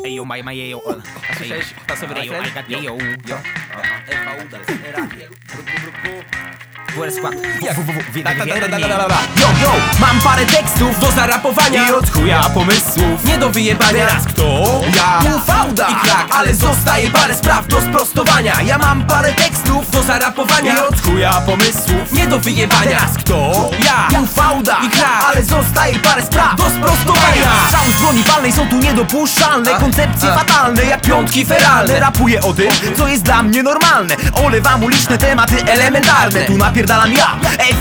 Ejo, majejo. Pasowy rejo, I got jejo. Yo, mam parę tekstów do zarapowania i od chuja pomysłów nie do wyjebania. Teraz kto? Ja, Fauda i Krak, ale zostaje parę spraw do sprostowania. Ja mam parę tekstów do zarapowania i od chuja pomysłów nie do wyjebania. Teraz kto? Ja, Fauda i Krak, ale zostaje parę spraw do sprostowania. Strzał z broni palnej są tu niedopuszczalne, koncepcje fatalne jak piątki feralne. Rapuję o tym, co jest dla mnie normalne, olewam uliczne tematy elementarne. Tu napierdalam ja,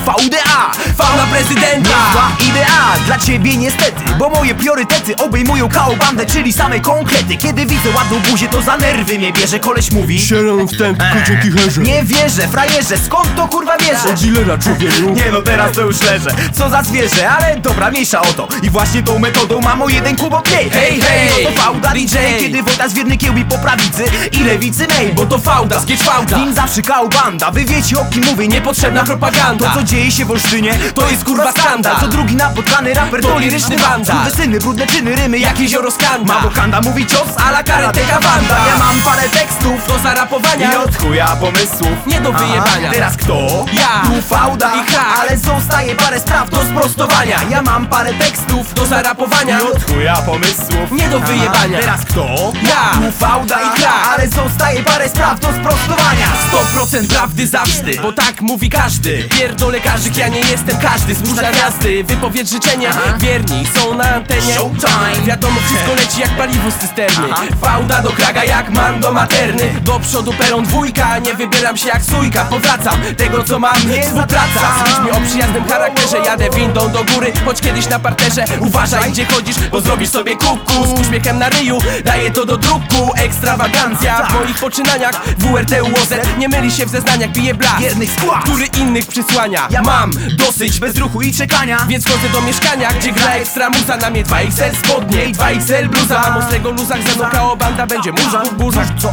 FVDA, fauna prezydenta. Niezła idea dla ciebie niestety, bo moje priorytety obejmują kaobandę, czyli same konkrety. Kiedy widzę ładną buzię, to za nerwy mnie bierze. Koleś mówi: Sieram w ten, dzięki herze. nie wierzę, frajerze, skąd to kurwa bierze? Od dealera, człowieku. Nie no, teraz to już leżę, co za zwierzę, ale dobra, mniejsza o to. I właśnie tą metodą mam o jeden kubok mniej. Hej, hej, bo to Fauda DJ, kiedy Wojtas wierny kiełbi po prawicy i lewicy mej, bo to Fauda, sketch Fauda. W nim zawsze kaobanda, wy wiecie o kim mówię, niepotrzebna propaganda. To co dzieje się w Olsztynie, to jest kurwa skandal. Co drugi napotkany raper to liryczny wanda. Syny, brudne czyny, rymy jak jezioro Skanda. Mabokanda mówi cios a la karateka Wanda. Ja mam parę tekstów do zarapowania i od chuja pomysłów nie do wyjebania. Teraz kto? Ja, tu Fauda i Krak, ale zostaje parę spraw do sprostowania. Ja mam parę tekstów do zarapowania i od chuja pomysłów nie do wyjebania. Teraz kto? Ja, tu Fauda i Krak, ale zostaje parę spraw do sprostowania. 100% prawdy zawsze, bo tak mówi każdy. Pierdolę każdy, ja nie jestem każdy. Zmusza gwiazdy, wypowiedz życzenia. Wierni są na antenie. Showtime. Wiadomo, wszystko leci jak paliwo z cysterny. Fauda do Kraga jak Mando materny. Do przodu peron dwójka, nie wybieram się jak sójka. Powracam, tego co mam nie zatracam. Z ludźmi o przyjaznym charakterze, jadę windą do góry, choć kiedyś na parterze. Uważaj gdzie chodzisz, bo zrobisz sobie kuku. Z uśmiechem na ryju, daję to do druku. Ekstrawagancja w moich poczynaniach. WRTUOZ, nie myli się w zeznaniach. Bije blask, wiernych skład, który innych przysłania. Ja mam dosyć bez ruchu i czekania, więc chodzę do mieszkania, gdzie gra ekstra muza. Na mnie 2XL spodnie i 2XL bluza. Mam ostrego luzach, ze mną kaobanda będzie murza w burzu. Co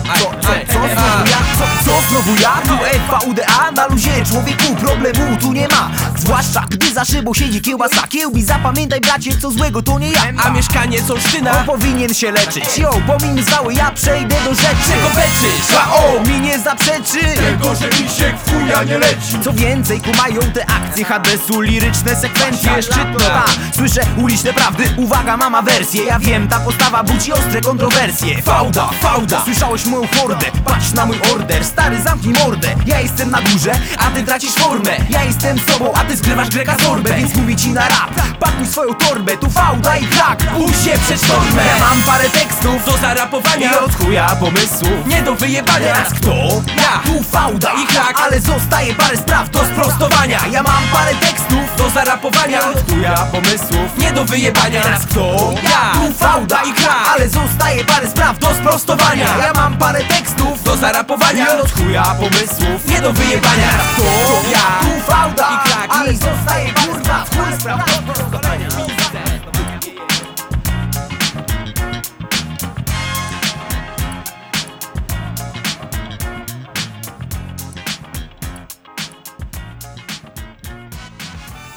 znowu ja? Tu FVDA na luzie, człowieku problemu tu nie ma. Zwłaszcza gdy za szybą siedzi kiełbasa. Kiełbi, zapamiętaj bracie, co złego to nie ja. A mieszkaniec Olsztyna powinien się leczyć. Jo, bo mi zwały, ja przejdę do rzeczy. Czego beczysz? A o, mi nie zaprzeczy Tego, że misiek w chuja nie leci. co więcej, kumają te akcje Hadesu, liryczne sekwencje szczytne. Słyszę uliczne prawdy, uwaga, mama wersję. Ja wiem, ta postawa budzi ostre kontrowersje. Fauda, Fauda, słyszałeś moją hordę, patrz na mój order. Stary, zamknij mordę, ja jestem na górze, a ty tracisz formę. Ja jestem sobą, a ty skrywasz greka sorbę, więc mówię ci na rap, pakuj swoją torbę. Tu Fauda i Krak, puść się przed sztormę. Ja mam parę tekstów do zarapowania i od chuja pomysłów nie do wyjebania. Teraz kto? Ja, tu Fauda i Krak, ale zostaje parę spraw do sprostowania. Ja mam parę tekstów do zarapowania i od chuja pomysłów nie do wyjebania. Teraz kto? Ja, tu Fauda i Krak, ale zostaje parę spraw do sprostowania. Ja mam parę tekstów do zarapowania i od chuja pomysłów nie do wyjebania. Teraz kto? Ja, tu Fauda i Krak, ale zostaje parę spraw do sprostowania.